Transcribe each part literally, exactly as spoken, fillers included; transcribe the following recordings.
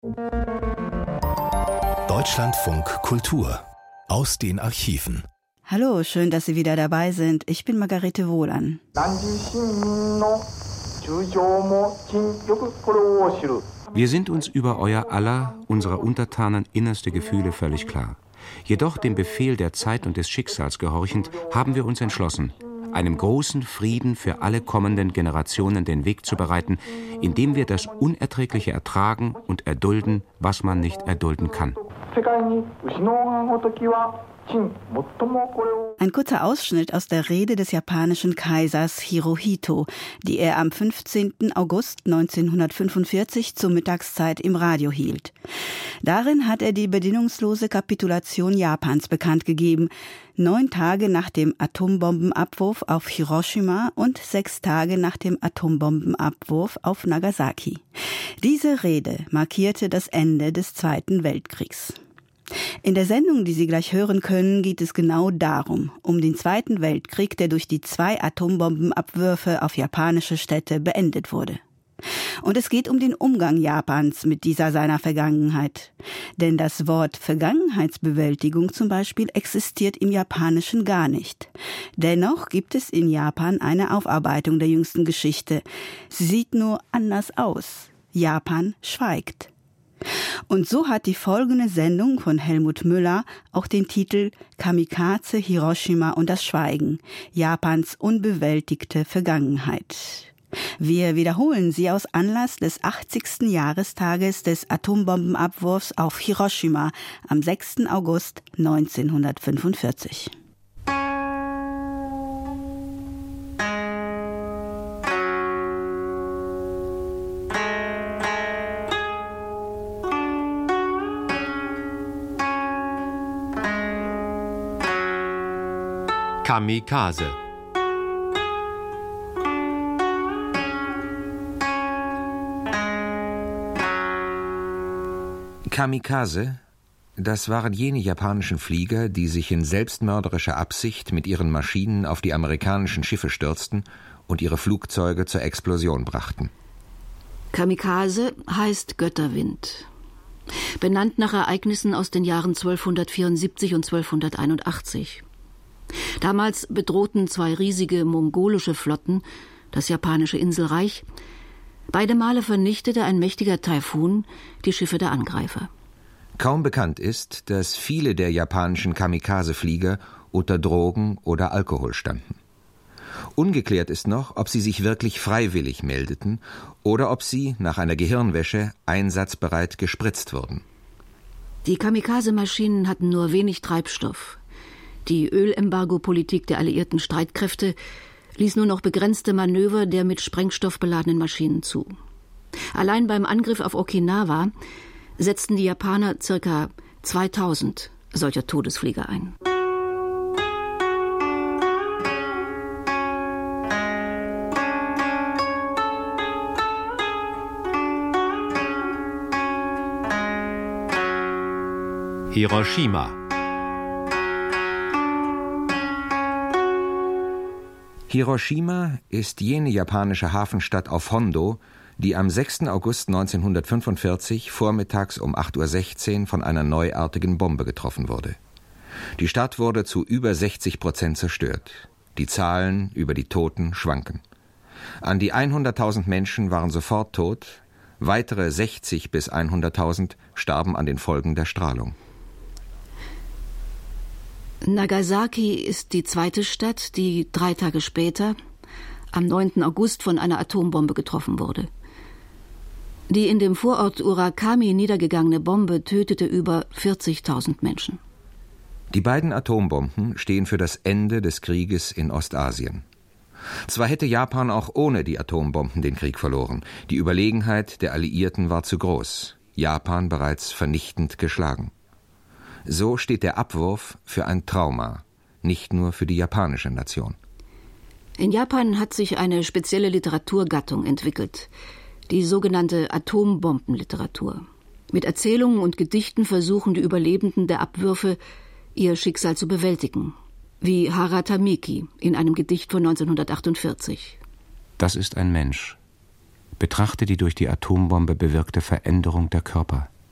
Deutschlandfunk Kultur aus den Archiven. Hallo, schön, dass Sie wieder dabei sind. Ich bin Margarete Wohlan. Wir sind uns über euer aller, unserer Untertanen innerste Gefühle völlig klar. Jedoch dem Befehl der Zeit und des Schicksals gehorchend, haben wir uns entschlossen, einem großen Frieden für alle kommenden Generationen den Weg zu bereiten, indem wir das Unerträgliche ertragen und erdulden, was man nicht erdulden kann. Ein kurzer Ausschnitt aus der Rede des japanischen Kaisers Hirohito, die er am fünfzehnten August neunzehnhundertfünfundvierzig zur Mittagszeit im Radio hielt. Darin hat er die bedingungslose Kapitulation Japans bekannt gegeben, neun Tage nach dem Atombombenabwurf auf Hiroshima und sechs Tage nach dem Atombombenabwurf auf Nagasaki. Diese Rede markierte das Ende des Zweiten Weltkriegs. In der Sendung, die Sie gleich hören können, geht es genau darum, um den Zweiten Weltkrieg, der durch die zwei Atombombenabwürfe auf japanische Städte beendet wurde. Und es geht um den Umgang Japans mit dieser seiner Vergangenheit. Denn das Wort Vergangenheitsbewältigung zum Beispiel existiert im Japanischen gar nicht. Dennoch gibt es in Japan eine Aufarbeitung der jüngsten Geschichte. Sie sieht nur anders aus. Japan schweigt. Und so hat die folgende Sendung von Helmut Müller auch den Titel Kamikaze, Hiroshima und das Schweigen, Japans unbewältigte Vergangenheit. Wir wiederholen sie aus Anlass des achtzigsten Jahrestages des Atombombenabwurfs auf Hiroshima am sechsten August neunzehnhundertfünfundvierzig. Kamikaze. Kamikaze, das waren jene japanischen Flieger, die sich in selbstmörderischer Absicht mit ihren Maschinen auf die amerikanischen Schiffe stürzten und ihre Flugzeuge zur Explosion brachten. Kamikaze heißt Götterwind. Benannt nach Ereignissen aus den Jahren zwölfhundertvierundsiebzig und zwölfhunderteinundachtzig. Damals bedrohten zwei riesige mongolische Flotten das japanische Inselreich. Beide Male vernichtete ein mächtiger Taifun die Schiffe der Angreifer. Kaum bekannt ist, dass viele der japanischen Kamikaze-Flieger unter Drogen oder Alkohol standen. Ungeklärt ist noch, ob sie sich wirklich freiwillig meldeten oder ob sie nach einer Gehirnwäsche einsatzbereit gespritzt wurden. Die Kamikaze-Maschinen hatten nur wenig Treibstoff. Die Ölembargo-Politik der alliierten Streitkräfte ließ nur noch begrenzte Manöver der mit Sprengstoff beladenen Maschinen zu. Allein beim Angriff auf Okinawa setzten die Japaner ca. zweitausend solcher Todesflieger ein. Hiroshima. Hiroshima ist jene japanische Hafenstadt auf Hondo, die am sechsten August neunzehnhundertfünfundvierzig vormittags um acht Uhr sechzehn von einer neuartigen Bombe getroffen wurde. Die Stadt wurde zu über sechzig Prozent zerstört. Die Zahlen über die Toten schwanken. An die hunderttausend Menschen waren sofort tot, weitere sechzig bis hunderttausend starben an den Folgen der Strahlung. Nagasaki ist die zweite Stadt, die drei Tage später, am neunten August, von einer Atombombe getroffen wurde. Die in dem Vorort Urakami niedergegangene Bombe tötete über vierzigtausend Menschen. Die beiden Atombomben stehen für das Ende des Krieges in Ostasien. Zwar hätte Japan auch ohne die Atombomben den Krieg verloren. Die Überlegenheit der Alliierten war zu groß. Japan bereits vernichtend geschlagen. So steht der Abwurf für ein Trauma, nicht nur für die japanische Nation. In Japan hat sich eine spezielle Literaturgattung entwickelt, die sogenannte Atombombenliteratur. Mit Erzählungen und Gedichten versuchen die Überlebenden der Abwürfe, ihr Schicksal zu bewältigen, wie Haratamiki in einem Gedicht von neunzehnhundertachtundvierzig. Das ist ein Mensch. Betrachte die durch die Atombombe bewirkte Veränderung der Körper.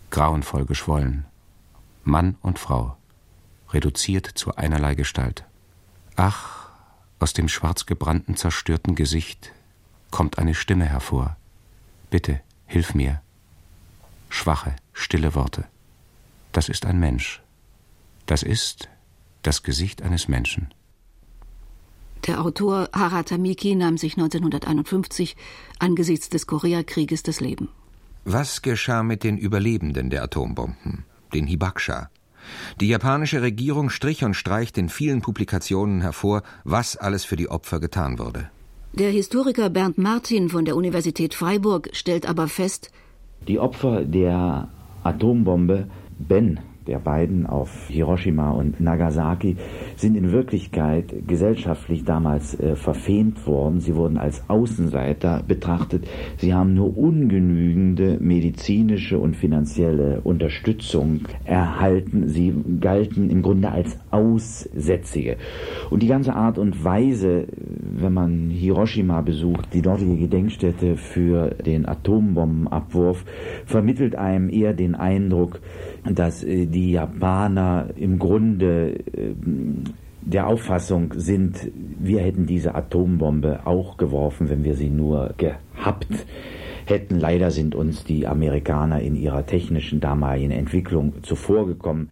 grauenvoll geschwollen. Mann und Frau, reduziert zu einerlei Gestalt. Ach, aus dem schwarzgebrannten, zerstörten Gesicht kommt eine Stimme hervor. Bitte, hilf mir. Schwache, stille Worte. Das ist ein Mensch. Das ist das Gesicht eines Menschen. Der Autor Harata Miki nahm sich neunzehnhunderteinundfünfzig angesichts des Koreakrieges das Leben. Was geschah mit den Überlebenden der Atombomben, den Hibakusha? Die japanische Regierung strich und streicht in vielen Publikationen hervor, was alles für die Opfer getan wurde. Der Historiker Bernd Martin von der Universität Freiburg stellt aber fest: Die Opfer der Atombombe Ben, der beiden auf Hiroshima und Nagasaki, sind in Wirklichkeit gesellschaftlich damals äh, verfemt worden. Sie wurden als Außenseiter betrachtet. Sie haben nur ungenügende medizinische und finanzielle Unterstützung erhalten. Sie galten im Grunde als Aussätzige. Und die ganze Art und Weise, wenn man Hiroshima besucht, die dortige Gedenkstätte für den Atombombenabwurf, vermittelt einem eher den Eindruck, dass äh, die Japaner im Grunde äh, der Auffassung sind, wir hätten diese Atombombe auch geworfen, wenn wir sie nur gehabt hätten. Leider sind uns die Amerikaner in ihrer technischen damaligen Entwicklung zuvorgekommen.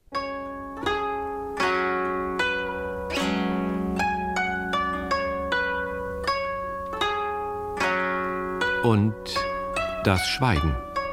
Und das Schweigen.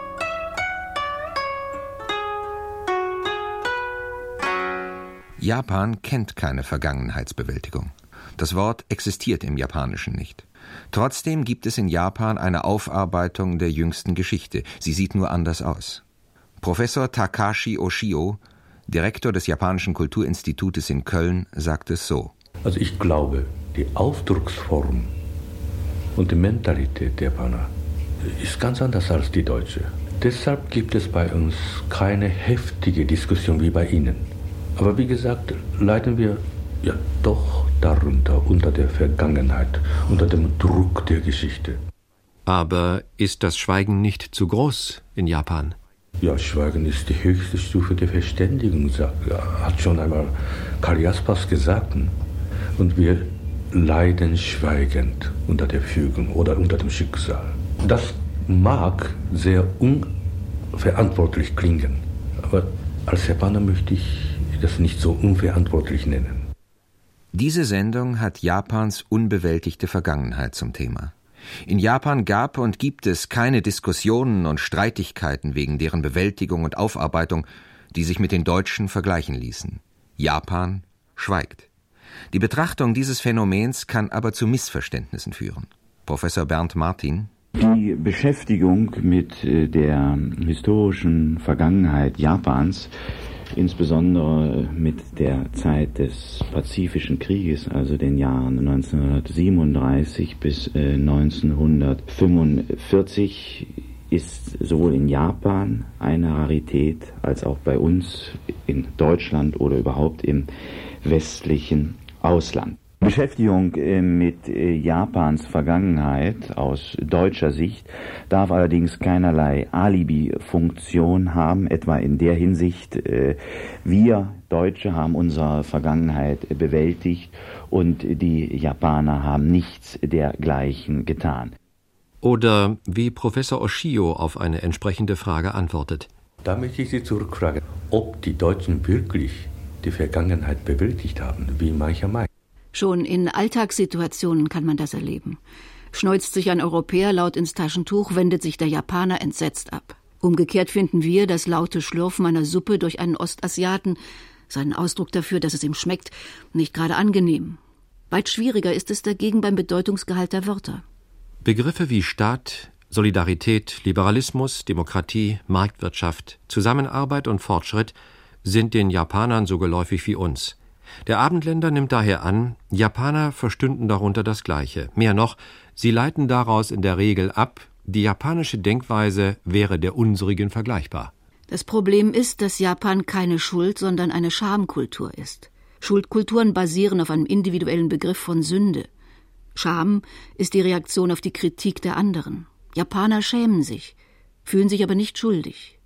Japan kennt keine Vergangenheitsbewältigung. Das Wort existiert im Japanischen nicht. Trotzdem gibt es in Japan eine Aufarbeitung der jüngsten Geschichte. Sie sieht nur anders aus. Professor Takashi Oshio, Direktor des Japanischen Kulturinstitutes in Köln, sagt es so. Also ich glaube, die Ausdrucksform und die Mentalität der Japaner ist ganz anders als die deutsche. Deshalb gibt es bei uns keine heftige Diskussion wie bei Ihnen. Aber wie gesagt, leiden wir ja doch darunter, unter der Vergangenheit, unter dem Druck der Geschichte. Aber ist das Schweigen nicht zu groß in Japan? Ja, Schweigen ist die höchste Stufe der Verständigung, hat schon einmal Karl Jaspers gesagt. Und wir leiden schweigend unter der Fügung oder unter dem Schicksal. Das mag sehr unverantwortlich klingen, aber als Japaner möchte ich das nicht so unverantwortlich nennen. Diese Sendung hat Japans unbewältigte Vergangenheit zum Thema. In Japan gab und gibt es keine Diskussionen und Streitigkeiten wegen deren Bewältigung und Aufarbeitung, die sich mit den Deutschen vergleichen ließen. Japan schweigt. Die Betrachtung dieses Phänomens kann aber zu Missverständnissen führen. Professor Bernd Martin: Die Beschäftigung mit der historischen Vergangenheit Japans, insbesondere mit der Zeit des Pazifischen Krieges, also den Jahren neunzehnhundertsiebenunddreißig bis neunzehnhundertfünfundvierzig, ist sowohl in Japan eine Rarität als auch bei uns in Deutschland oder überhaupt im westlichen Ausland. Beschäftigung mit Japans Vergangenheit aus deutscher Sicht darf allerdings keinerlei Alibi-Funktion haben, etwa in der Hinsicht, wir Deutsche haben unsere Vergangenheit bewältigt und die Japaner haben nichts dergleichen getan. Oder wie Professor Oshio auf eine entsprechende Frage antwortet: Da möchte ich Sie zurückfragen, ob die Deutschen wirklich die Vergangenheit bewältigt haben, wie mancher meint. Schon in Alltagssituationen kann man das erleben. Schneuzt sich ein Europäer laut ins Taschentuch, wendet sich der Japaner entsetzt ab. Umgekehrt finden wir das laute Schlürfen einer Suppe durch einen Ostasiaten, seinen Ausdruck dafür, dass es ihm schmeckt, nicht gerade angenehm. Weit schwieriger ist es dagegen beim Bedeutungsgehalt der Wörter. Begriffe wie Staat, Solidarität, Liberalismus, Demokratie, Marktwirtschaft, Zusammenarbeit und Fortschritt sind den Japanern so geläufig wie uns. Der Abendländer nimmt daher an, Japaner verstünden darunter das Gleiche. Mehr noch, sie leiten daraus in der Regel ab, die japanische Denkweise wäre der unsrigen vergleichbar. Das Problem ist, dass Japan keine Schuld, sondern eine Schamkultur ist. Schuldkulturen basieren auf einem individuellen Begriff von Sünde. Scham ist die Reaktion auf die Kritik der anderen. Japaner schämen sich, fühlen sich aber nicht schuldig.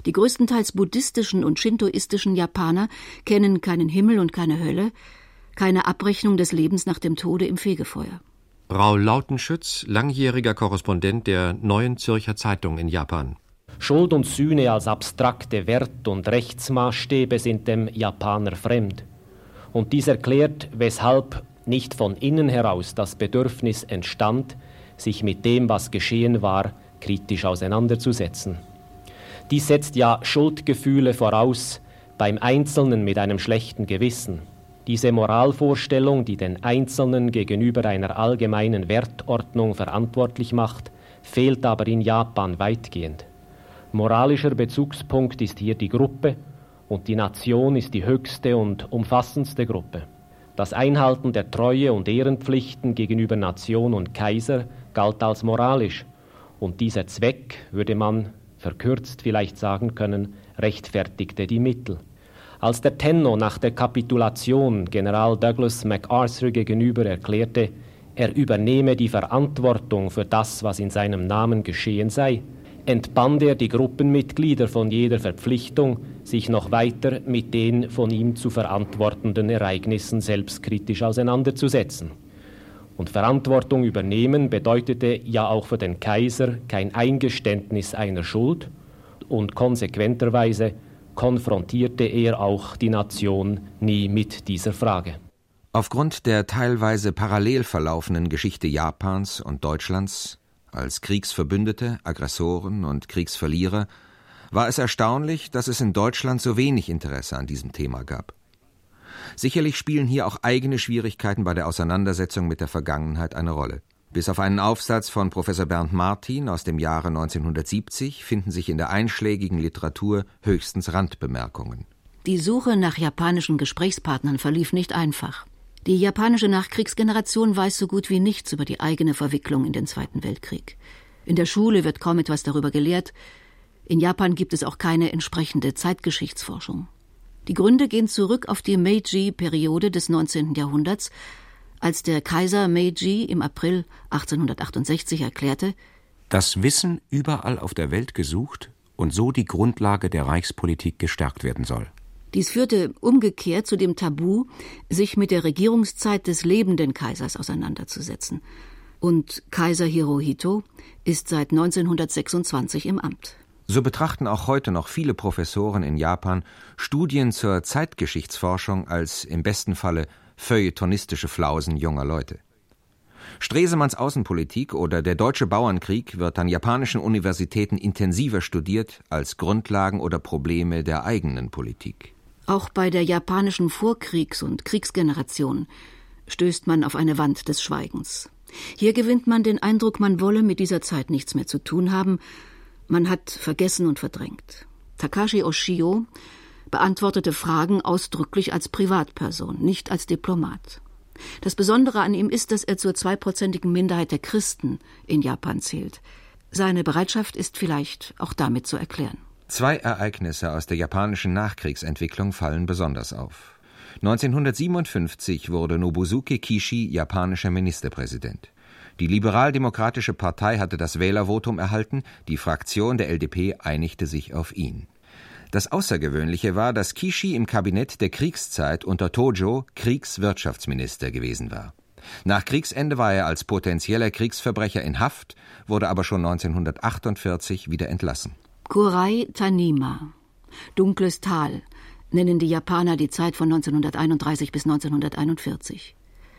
Die größtenteils buddhistischen und shintoistischen Japaner kennen keinen Himmel und keine Hölle, keine Abrechnung des Lebens nach dem Tode im Fegefeuer. Raul Lautenschütz, langjähriger Korrespondent der Neuen Zürcher Zeitung in Japan. Schuld und Sühne als abstrakte Wert- und Rechtsmaßstäbe sind dem Japaner fremd. Und dies erklärt, weshalb nicht von innen heraus das Bedürfnis entstand, sich mit dem, was geschehen war, kritisch auseinanderzusetzen. Dies setzt ja Schuldgefühle voraus beim Einzelnen mit einem schlechten Gewissen. Diese Moralvorstellung, die den Einzelnen gegenüber einer allgemeinen Wertordnung verantwortlich macht, fehlt aber in Japan weitgehend. Moralischer Bezugspunkt ist hier die Gruppe und die Nation ist die höchste und umfassendste Gruppe. Das Einhalten der Treue- und Ehrenpflichten gegenüber Nation und Kaiser galt als moralisch und dieser Zweck, würde man verkürzt vielleicht sagen können, rechtfertigte die Mittel. Als der Tenno nach der Kapitulation General Douglas MacArthur gegenüber erklärte, er übernehme die Verantwortung für das, was in seinem Namen geschehen sei, entband er die Gruppenmitglieder von jeder Verpflichtung, sich noch weiter mit den von ihm zu verantwortenden Ereignissen selbstkritisch auseinanderzusetzen. Und Verantwortung übernehmen bedeutete ja auch für den Kaiser kein Eingeständnis einer Schuld und konsequenterweise konfrontierte er auch die Nation nie mit dieser Frage. Aufgrund der teilweise parallel verlaufenden Geschichte Japans und Deutschlands als Kriegsverbündete, Aggressoren und Kriegsverlierer war es erstaunlich, dass es in Deutschland so wenig Interesse an diesem Thema gab. Sicherlich spielen hier auch eigene Schwierigkeiten bei der Auseinandersetzung mit der Vergangenheit eine Rolle. Bis auf einen Aufsatz von Professor Bernd Martin aus dem Jahre neunzehnhundertsiebzig finden sich in der einschlägigen Literatur höchstens Randbemerkungen. Die Suche nach japanischen Gesprächspartnern verlief nicht einfach. Die japanische Nachkriegsgeneration weiß so gut wie nichts über die eigene Verwicklung in den Zweiten Weltkrieg. In der Schule wird kaum etwas darüber gelehrt. In Japan gibt es auch keine entsprechende Zeitgeschichtsforschung. Die Gründe gehen zurück auf die Meiji-Periode des neunzehnten Jahrhunderts, als der Kaiser Meiji im April achtzehnhundertachtundsechzig erklärte: Das Wissen überall auf der Welt gesucht und so die Grundlage der Reichspolitik gestärkt werden soll. Dies führte umgekehrt zu dem Tabu, sich mit der Regierungszeit des lebenden Kaisers auseinanderzusetzen. Und Kaiser Hirohito ist seit neunzehnhundertsechsundzwanzig im Amt. So betrachten auch heute noch viele Professoren in Japan Studien zur Zeitgeschichtsforschung als im besten Falle feuilletonistische Flausen junger Leute. Stresemanns Außenpolitik oder der Deutsche Bauernkrieg wird an japanischen Universitäten intensiver studiert als Grundlagen oder Probleme der eigenen Politik. Auch bei der japanischen Vorkriegs- und Kriegsgeneration stößt man auf eine Wand des Schweigens. Hier gewinnt man den Eindruck, man wolle mit dieser Zeit nichts mehr zu tun haben. Man hat vergessen und verdrängt. Takashi Oshio beantwortete Fragen ausdrücklich als Privatperson, nicht als Diplomat. Das Besondere an ihm ist, dass er zur zweiprozentigen Minderheit der Christen in Japan zählt. Seine Bereitschaft ist vielleicht auch damit zu erklären. Zwei Ereignisse aus der japanischen Nachkriegsentwicklung fallen besonders auf. neunzehnhundertsiebenundfünfzig wurde Nobusuke Kishi japanischer Ministerpräsident. Die Liberaldemokratische Partei hatte das Wählervotum erhalten, die Fraktion der L D P einigte sich auf ihn. Das Außergewöhnliche war, dass Kishi im Kabinett der Kriegszeit unter Tojo Kriegswirtschaftsminister gewesen war. Nach Kriegsende war er als potenzieller Kriegsverbrecher in Haft, wurde aber schon neunzehnhundertachtundvierzig wieder entlassen. Kurai Tanima, dunkles Tal, nennen die Japaner die Zeit von neunzehnhunderteinunddreißig bis neunzehnhunderteinundvierzig.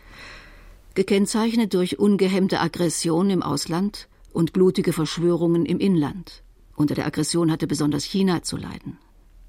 Gekennzeichnet durch ungehemmte Aggression im Ausland und blutige Verschwörungen im Inland. Unter der Aggression hatte besonders China zu leiden.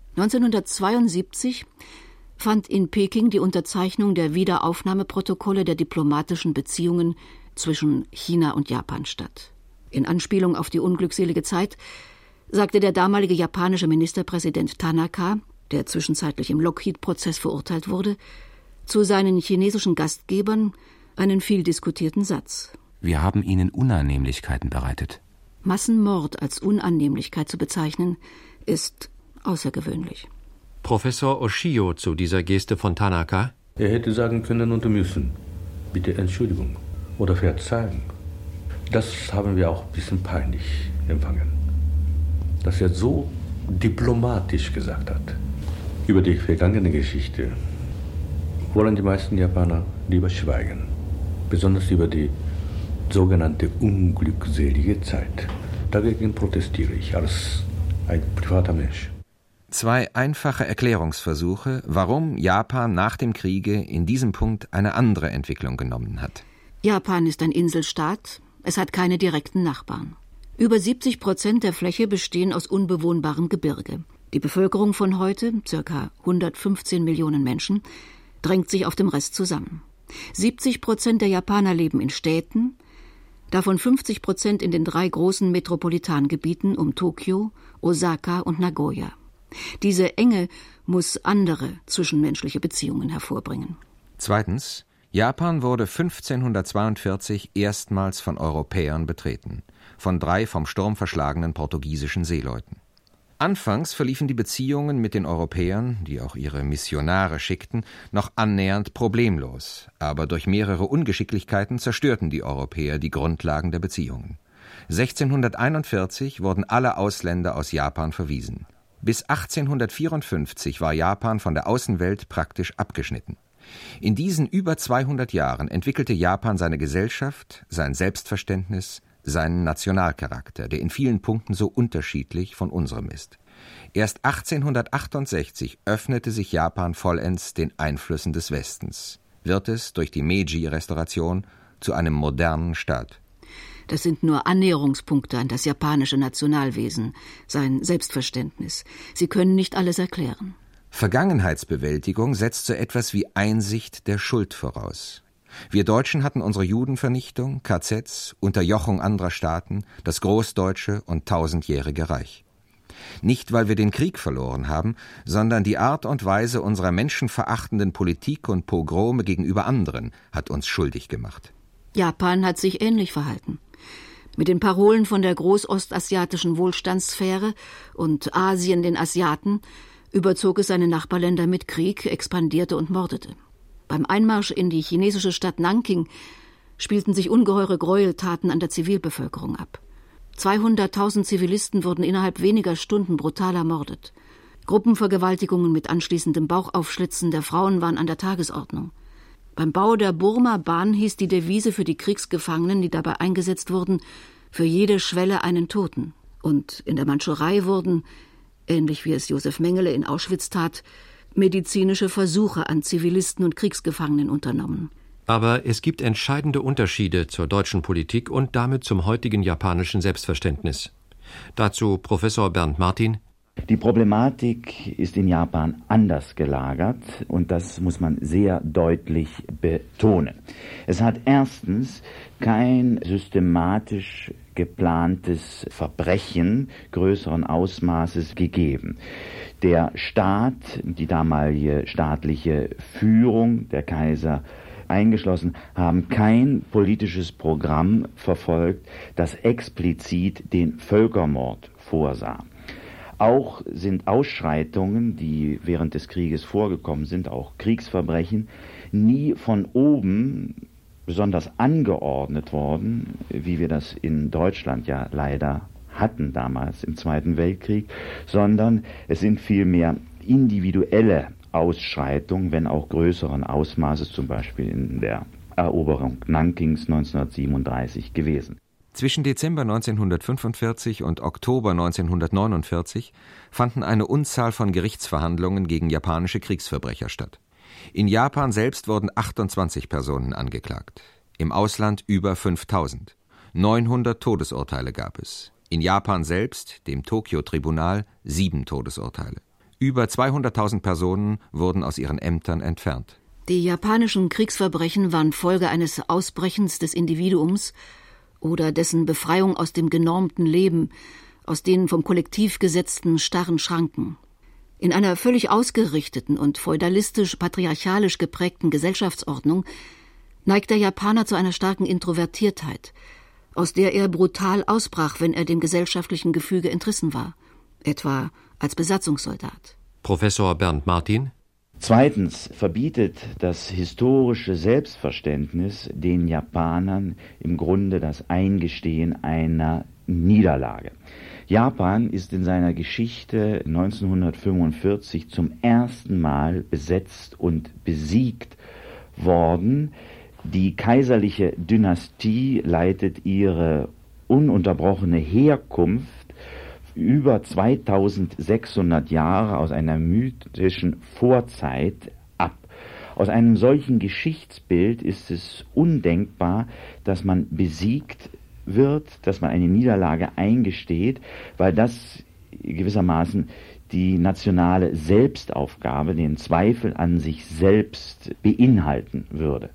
neunzehnhundertzweiundsiebzig fand in Peking die Unterzeichnung der Wiederaufnahmeprotokolle der diplomatischen Beziehungen zwischen China und Japan statt. In Anspielung auf die unglückselige Zeit sagte der damalige japanische Ministerpräsident Tanaka, der zwischenzeitlich im Lockheed-Prozess verurteilt wurde, zu seinen chinesischen Gastgebern einen viel diskutierten Satz. Wir haben ihnen Unannehmlichkeiten bereitet. Massenmord als Unannehmlichkeit zu bezeichnen, ist außergewöhnlich. Professor Oshio zu dieser Geste von Tanaka: Er hätte sagen können und müssen, bitte Entschuldigung oder Verzeihung. Das haben wir auch ein bisschen peinlich empfangen. Dass er so diplomatisch gesagt hat. Über die vergangene Geschichte wollen die meisten Japaner lieber schweigen, besonders über die sogenannte unglückselige Zeit. Dagegen protestiere ich als ein privater Mensch. Zwei einfache Erklärungsversuche, warum Japan nach dem Kriege in diesem Punkt eine andere Entwicklung genommen hat. Japan ist ein Inselstaat, es hat keine direkten Nachbarn. Über siebzig Prozent der Fläche bestehen aus unbewohnbarem Gebirge. Die Bevölkerung von heute, ca. hundertfünfzehn Millionen Menschen, drängt sich auf dem Rest zusammen. siebzig Prozent der Japaner leben in Städten, davon fünfzig Prozent in den drei großen Metropolitangebieten um Tokio, Osaka und Nagoya. Diese Enge muss andere zwischenmenschliche Beziehungen hervorbringen. Zweitens, Japan wurde fünfzehnhundertzweiundvierzig erstmals von Europäern betreten, von drei vom Sturm verschlagenen portugiesischen Seeleuten. Anfangs verliefen die Beziehungen mit den Europäern, die auch ihre Missionare schickten, noch annähernd problemlos, aber durch mehrere Ungeschicklichkeiten zerstörten die Europäer die Grundlagen der Beziehungen. sechzehnhunderteinundvierzig wurden alle Ausländer aus Japan verwiesen. Bis achtzehnhundertvierundfünfzig war Japan von der Außenwelt praktisch abgeschnitten. In diesen über zweihundert Jahren entwickelte Japan seine Gesellschaft, sein Selbstverständnis, seinen Nationalcharakter, der in vielen Punkten so unterschiedlich von unserem ist. Erst achtzehnhundertachtundsechzig öffnete sich Japan vollends den Einflüssen des Westens, wird es durch die Meiji-Restauration zu einem modernen Staat. Das sind nur Annäherungspunkte an das japanische Nationalwesen, sein Selbstverständnis. Sie können nicht alles erklären. Vergangenheitsbewältigung setzt so etwas wie Einsicht der Schuld voraus. Wir Deutschen hatten unsere Judenvernichtung, K Zs, Unterjochung anderer Staaten, das Großdeutsche und tausendjährige Reich. Nicht, weil wir den Krieg verloren haben, sondern die Art und Weise unserer menschenverachtenden Politik und Pogrome gegenüber anderen hat uns schuldig gemacht. Japan hat sich ähnlich verhalten. Mit den Parolen von der großostasiatischen Wohlstandssphäre und Asien den Asiaten überzog es seine Nachbarländer mit Krieg, expandierte und mordete. Beim Einmarsch in die chinesische Stadt Nanking spielten sich ungeheure Gräueltaten an der Zivilbevölkerung ab. zweihunderttausend Zivilisten wurden innerhalb weniger Stunden brutal ermordet. Gruppenvergewaltigungen mit anschließendem Bauchaufschlitzen der Frauen waren an der Tagesordnung. Beim Bau der Burma-Bahn hieß die Devise für die Kriegsgefangenen, die dabei eingesetzt wurden, für jede Schwelle einen Toten. Und in der Mandschurei wurden, ähnlich wie es Josef Mengele in Auschwitz tat, medizinische Versuche an Zivilisten und Kriegsgefangenen unternommen. Aber es gibt entscheidende Unterschiede zur deutschen Politik und damit zum heutigen japanischen Selbstverständnis. Dazu Professor Bernd Martin. Die Problematik ist in Japan anders gelagert und das muss man sehr deutlich betonen. Es hat erstens kein systematisch geplantes Verbrechen größeren Ausmaßes gegeben. Der Staat, die damalige staatliche Führung, der Kaiser eingeschlossen, haben kein politisches Programm verfolgt, das explizit den Völkermord vorsah. Auch sind Ausschreitungen, die während des Krieges vorgekommen sind, auch Kriegsverbrechen, nie von oben besonders angeordnet worden, wie wir das in Deutschland ja leider hatten damals im Zweiten Weltkrieg, sondern es sind vielmehr individuelle Ausschreitungen, wenn auch größeren Ausmaßes, zum Beispiel in der Eroberung Nankings neunzehnhundertsiebenunddreißig gewesen. Zwischen Dezember neunzehnhundertfünfundvierzig und Oktober neunzehnhundertneunundvierzig fanden eine Unzahl von Gerichtsverhandlungen gegen japanische Kriegsverbrecher statt. In Japan selbst wurden achtundzwanzig Personen angeklagt, im Ausland über fünftausend. neunhundert Todesurteile gab es. In Japan selbst, dem Tokio-Tribunal, sieben Todesurteile. Über zweihunderttausend Personen wurden aus ihren Ämtern entfernt. Die japanischen Kriegsverbrechen waren Folge eines Ausbrechens des Individuums oder dessen Befreiung aus dem genormten Leben, aus den vom Kollektiv gesetzten starren Schranken. In einer völlig ausgerichteten und feudalistisch-patriarchalisch geprägten Gesellschaftsordnung neigt der Japaner zu einer starken Introvertiertheit, aus der er brutal ausbrach, wenn er dem gesellschaftlichen Gefüge entrissen war, etwa als Besatzungssoldat. Professor Bernd Martin. Zweitens verbietet das historische Selbstverständnis den Japanern im Grunde das Eingestehen einer Niederlage. Japan ist in seiner Geschichte neunzehnhundertfünfundvierzig zum ersten Mal besetzt und besiegt worden. Die kaiserliche Dynastie leitet ihre ununterbrochene Herkunft über zweitausendsechshundert Jahre aus einer mythischen Vorzeit ab. Aus einem solchen Geschichtsbild ist es undenkbar, dass man besiegt wird, dass man eine Niederlage eingesteht, weil das gewissermaßen die nationale Selbstaufgabe, den Zweifel an sich selbst beinhalten würde.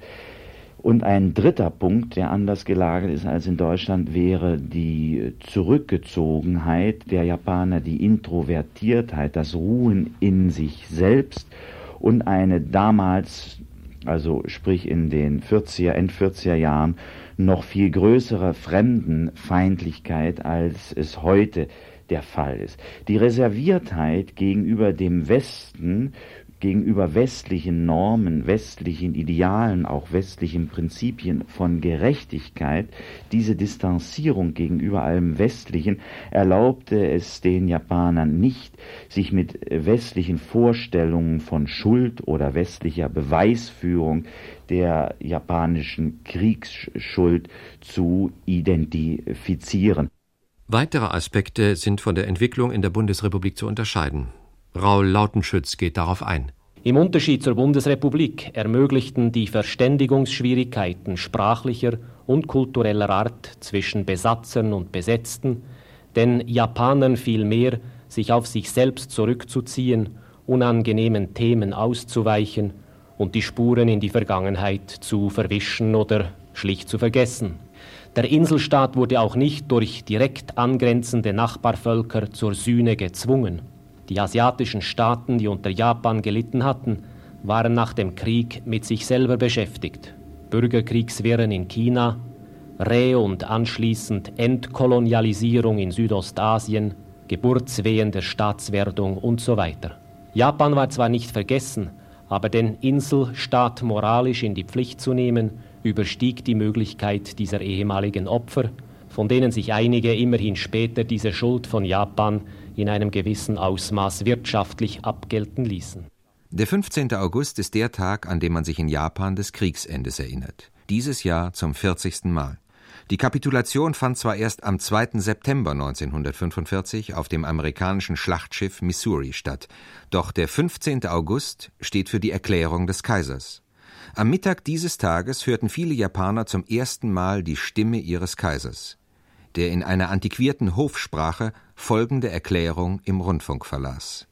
Und ein dritter Punkt, der anders gelagert ist als in Deutschland, wäre die Zurückgezogenheit der Japaner, die Introvertiertheit, das Ruhen in sich selbst und eine damals, also sprich in den vierziger, End vierziger Jahren, noch viel größere Fremdenfeindlichkeit, als es heute der Fall ist. Die Reserviertheit gegenüber dem Westen, gegenüber westlichen Normen, westlichen Idealen, auch westlichen Prinzipien von Gerechtigkeit, diese Distanzierung gegenüber allem Westlichen erlaubte es den Japanern nicht, sich mit westlichen Vorstellungen von Schuld oder westlicher Beweisführung der japanischen Kriegsschuld zu identifizieren. Weitere Aspekte sind von der Entwicklung in der Bundesrepublik zu unterscheiden. Raul Lautenschütz geht darauf ein. Im Unterschied zur Bundesrepublik ermöglichten die Verständigungsschwierigkeiten sprachlicher und kultureller Art zwischen Besatzern und Besetzten den Japanern vielmehr, sich auf sich selbst zurückzuziehen, unangenehmen Themen auszuweichen und die Spuren in die Vergangenheit zu verwischen oder schlicht zu vergessen. Der Inselstaat wurde auch nicht durch direkt angrenzende Nachbarvölker zur Sühne gezwungen. Die asiatischen Staaten, die unter Japan gelitten hatten, waren nach dem Krieg mit sich selber beschäftigt. Bürgerkriegswirren in China, Re- und anschließend Entkolonialisierung in Südostasien, Geburtswehen der Staatswerdung und so weiter. Japan war zwar nicht vergessen, aber den Inselstaat moralisch in die Pflicht zu nehmen, überstieg die Möglichkeit dieser ehemaligen Opfer, von denen sich einige immerhin später diese Schuld von Japan in einem gewissen Ausmaß wirtschaftlich abgelten ließen. Der fünfzehnte August ist der Tag, an dem man sich in Japan des Kriegsendes erinnert. Dieses Jahr zum vierzigsten Mal. Die Kapitulation fand zwar erst am zweiten September neunzehnhundertfünfundvierzig auf dem amerikanischen Schlachtschiff Missouri statt, doch der fünfzehnte August steht für die Erklärung des Kaisers. Am Mittag dieses Tages hörten viele Japaner zum ersten Mal die Stimme ihres Kaisers, der in einer antiquierten Hofsprache folgende Erklärung im Rundfunk verlas.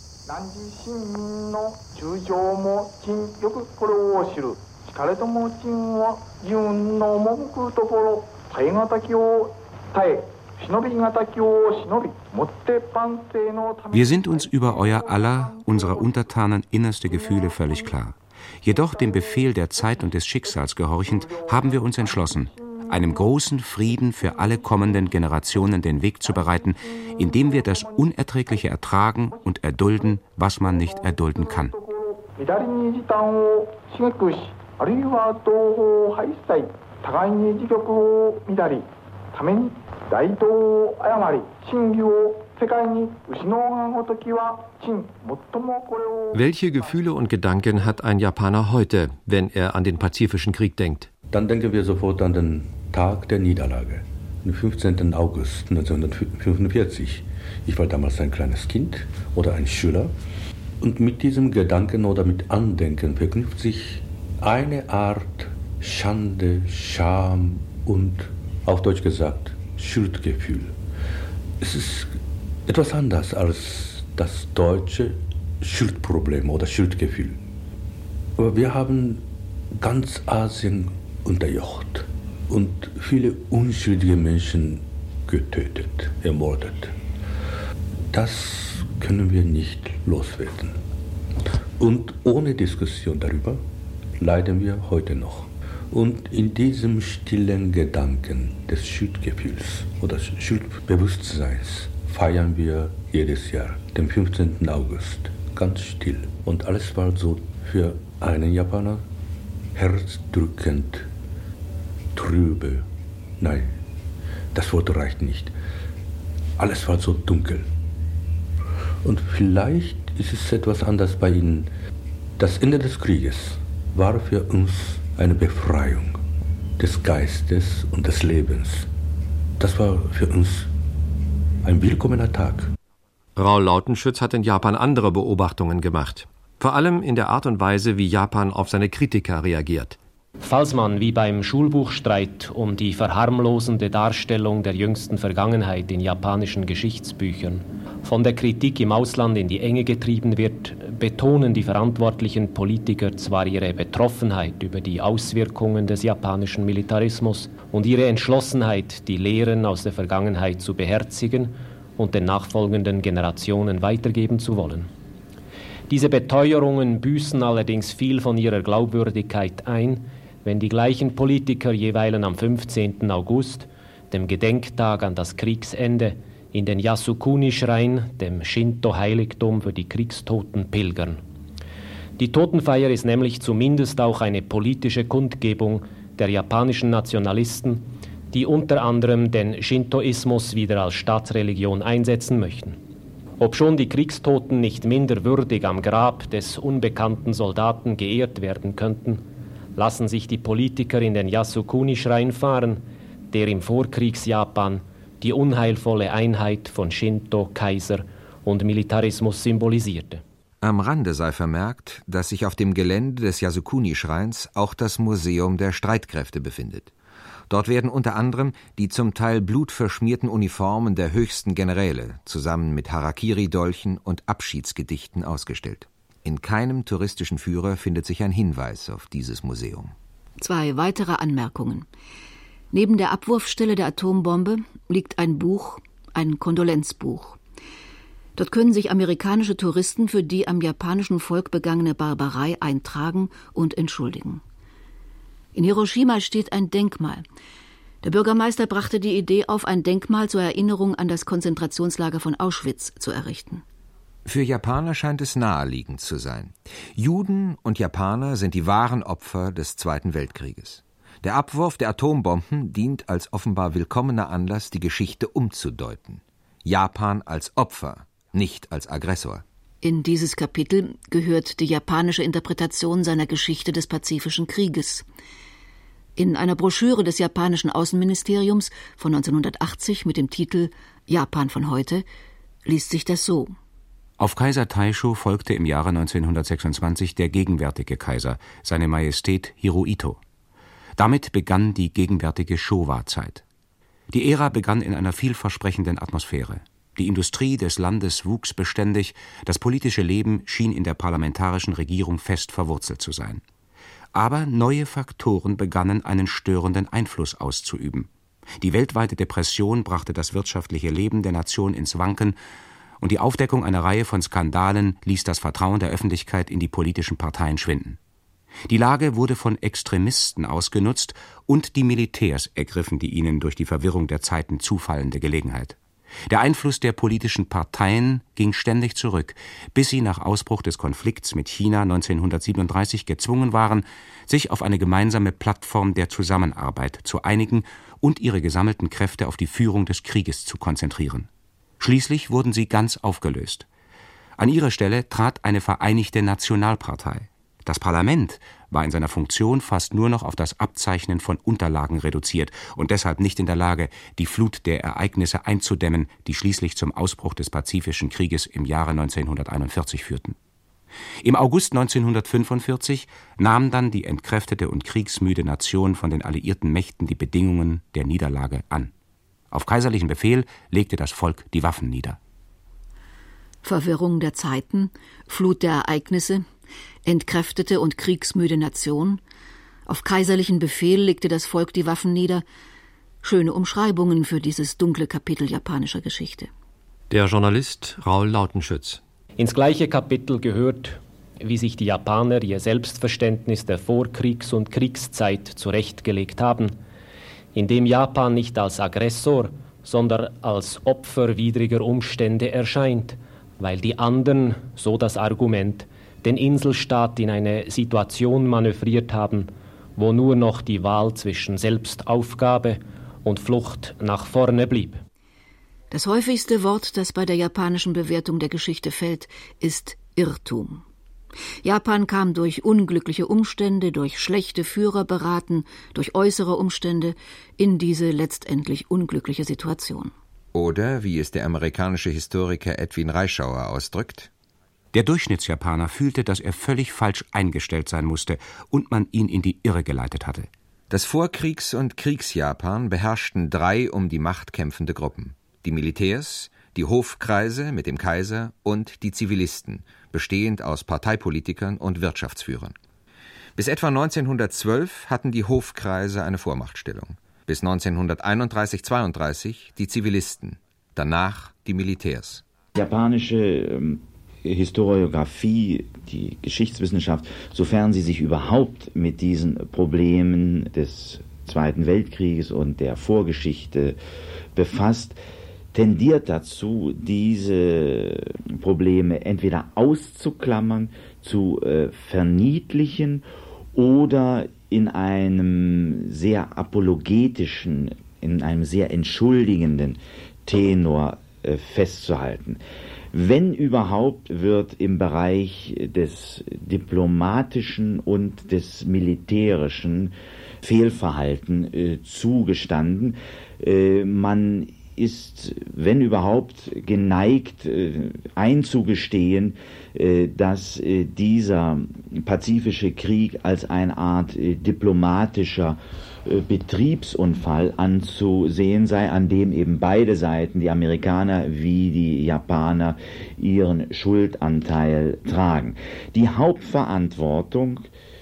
Wir sind uns über euer aller, unserer Untertanen innerste Gefühle völlig klar. Jedoch dem Befehl der Zeit und des Schicksals gehorchend, haben wir uns entschlossen, einem großen Frieden für alle kommenden Generationen den Weg zu bereiten, indem wir das Unerträgliche ertragen und erdulden, was man nicht erdulden kann. Welche Gefühle und Gedanken hat ein Japaner heute, wenn er an den Pazifischen Krieg denkt? Dann denken wir sofort an den Tag der Niederlage, den fünfzehnten August neunzehnhundertfünfundvierzig. Ich war damals ein kleines Kind oder ein Schüler. Und mit diesem Gedanken oder mit Andenken verknüpft sich eine Art Schande, Scham und, auf Deutsch gesagt, Schuldgefühl. Es ist etwas anders als das deutsche Schuldproblem oder Schuldgefühl. Aber wir haben ganz Asien unterjocht und viele unschuldige Menschen getötet, ermordet. Das können wir nicht loswerden. Und ohne Diskussion darüber leiden wir heute noch. Und in diesem stillen Gedanken des Schuldgefühls oder Schuldbewusstseins feiern wir jedes Jahr, den fünfzehnten August, ganz still. Und alles war so für einen Japaner herzdrückend, trübe. Nein, das Wort reicht nicht. Alles war so dunkel. Und vielleicht ist es etwas anders bei Ihnen. Das Ende des Krieges war für uns eine Befreiung des Geistes und des Lebens. Das war für uns ein willkommener Tag. Raul Lautenschütz hat in Japan andere Beobachtungen gemacht. Vor allem in der Art und Weise, wie Japan auf seine Kritiker reagiert. Falls man wie beim Schulbuchstreit um die verharmlosende Darstellung der jüngsten Vergangenheit in japanischen Geschichtsbüchern von der Kritik im Ausland in die Enge getrieben wird, betonen die verantwortlichen Politiker zwar ihre Betroffenheit über die Auswirkungen des japanischen Militarismus und ihre Entschlossenheit, die Lehren aus der Vergangenheit zu beherzigen und den nachfolgenden Generationen weitergeben zu wollen. Diese Beteuerungen büßen allerdings viel von ihrer Glaubwürdigkeit ein, wenn die gleichen Politiker jeweilen am fünfzehnten August, dem Gedenktag an das Kriegsende, in den Yasukuni-Schrein, dem Shinto-Heiligtum für die Kriegstoten, pilgern. Die Totenfeier ist nämlich zumindest auch eine politische Kundgebung der japanischen Nationalisten, die unter anderem den Shintoismus wieder als Staatsreligion einsetzen möchten. Obschon die Kriegstoten nicht minder würdig am Grab des unbekannten Soldaten geehrt werden könnten, lassen sich die Politiker in den Yasukuni-Schrein fahren, der im Vorkriegsjapan die unheilvolle Einheit von Shinto, Kaiser und Militarismus symbolisierte. Am Rande sei vermerkt, dass sich auf dem Gelände des Yasukuni-Schreins auch das Museum der Streitkräfte befindet. Dort werden unter anderem die zum Teil blutverschmierten Uniformen der höchsten Generäle zusammen mit Harakiri-Dolchen und Abschiedsgedichten ausgestellt. In keinem touristischen Führer findet sich ein Hinweis auf dieses Museum. Zwei weitere Anmerkungen. Neben der Abwurfstelle der Atombombe liegt ein Buch, ein Kondolenzbuch. Dort können sich amerikanische Touristen für die am japanischen Volk begangene Barbarei eintragen und entschuldigen. In Hiroshima steht ein Denkmal. Der Bürgermeister brachte die Idee auf, ein Denkmal zur Erinnerung an das Konzentrationslager von Auschwitz zu errichten. Für Japaner scheint es naheliegend zu sein. Juden und Japaner sind die wahren Opfer des Zweiten Weltkrieges. Der Abwurf der Atombomben dient als offenbar willkommener Anlass, die Geschichte umzudeuten. Japan als Opfer, nicht als Aggressor. In dieses Kapitel gehört die japanische Interpretation seiner Geschichte des Pazifischen Krieges. In einer Broschüre des japanischen Außenministeriums von neunzehnhundertachtzig mit dem Titel »Japan von heute« liest sich das so. Auf Kaiser Taisho folgte im Jahre neunzehnhundertsechsundzwanzig der gegenwärtige Kaiser, seine Majestät Hirohito. Damit begann die gegenwärtige Showa-Zeit. Die Ära begann in einer vielversprechenden Atmosphäre. Die Industrie des Landes wuchs beständig, das politische Leben schien in der parlamentarischen Regierung fest verwurzelt zu sein. Aber neue Faktoren begannen, einen störenden Einfluss auszuüben. Die weltweite Depression brachte das wirtschaftliche Leben der Nation ins Wanken, und die Aufdeckung einer Reihe von Skandalen ließ das Vertrauen der Öffentlichkeit in die politischen Parteien schwinden. Die Lage wurde von Extremisten ausgenutzt und die Militärs ergriffen die ihnen durch die Verwirrung der Zeiten zufallende Gelegenheit. Der Einfluss der politischen Parteien ging ständig zurück, bis sie nach Ausbruch des Konflikts mit China neunzehnhundertsiebenunddreißig gezwungen waren, sich auf eine gemeinsame Plattform der Zusammenarbeit zu einigen und ihre gesammelten Kräfte auf die Führung des Krieges zu konzentrieren. Schließlich wurden sie ganz aufgelöst. An ihre Stelle trat eine vereinigte Nationalpartei. Das Parlament war in seiner Funktion fast nur noch auf das Abzeichnen von Unterlagen reduziert und deshalb nicht in der Lage, die Flut der Ereignisse einzudämmen, die schließlich zum Ausbruch des Pazifischen Krieges im Jahre neunzehnhunderteinundvierzig führten. Im August neunzehnhundertfünfundvierzig nahm dann die entkräftete und kriegsmüde Nation von den alliierten Mächten die Bedingungen der Niederlage an. Auf kaiserlichen Befehl legte das Volk die Waffen nieder. Verwirrung der Zeiten, Flut der Ereignisse, entkräftete und kriegsmüde Nation. Auf kaiserlichen Befehl legte das Volk die Waffen nieder. Schöne Umschreibungen für dieses dunkle Kapitel japanischer Geschichte. Der Journalist Raul Lautenschütz. Ins gleiche Kapitel gehört, wie sich die Japaner ihr Selbstverständnis der Vorkriegs- und Kriegszeit zurechtgelegt haben, indem Japan nicht als Aggressor, sondern als Opfer widriger Umstände erscheint, weil die anderen, so das Argument, den Inselstaat in eine Situation manövriert haben, wo nur noch die Wahl zwischen Selbstaufgabe und Flucht nach vorne blieb. Das häufigste Wort, das bei der japanischen Bewertung der Geschichte fällt, ist Irrtum. Japan kam durch unglückliche Umstände, durch schlechte Führer beraten, durch äußere Umstände in diese letztendlich unglückliche Situation. Oder, wie es der amerikanische Historiker Edwin Reischauer ausdrückt: Der Durchschnittsjapaner fühlte, dass er völlig falsch eingestellt sein musste und man ihn in die Irre geleitet hatte. Das Vorkriegs- und Kriegsjapan beherrschten drei um die Macht kämpfende Gruppen: die Militärs, die Hofkreise mit dem Kaiser und die Zivilisten, bestehend aus Parteipolitikern und Wirtschaftsführern. Bis etwa neunzehnhundertzwölf hatten die Hofkreise eine Vormachtstellung. Bis neunzehnhunderteinunddreißig zweiunddreißig die Zivilisten, danach die Militärs. Japanische ähm, Historiographie, die Geschichtswissenschaft, sofern sie sich überhaupt mit diesen Problemen des Zweiten Weltkrieges und der Vorgeschichte befasst, tendiert dazu, diese Probleme entweder auszuklammern, zu äh, verniedlichen oder in einem sehr apologetischen, in einem sehr entschuldigenden Tenor äh, festzuhalten. Wenn überhaupt, wird im Bereich des diplomatischen und des militärischen Fehlverhalten äh, zugestanden. Äh, man ist, wenn überhaupt, geneigt äh, einzugestehen, äh, dass äh, dieser pazifische Krieg als eine Art äh, diplomatischer äh, Betriebsunfall anzusehen sei, an dem eben beide Seiten, die Amerikaner wie die Japaner, ihren Schuldanteil tragen. Die Hauptverantwortung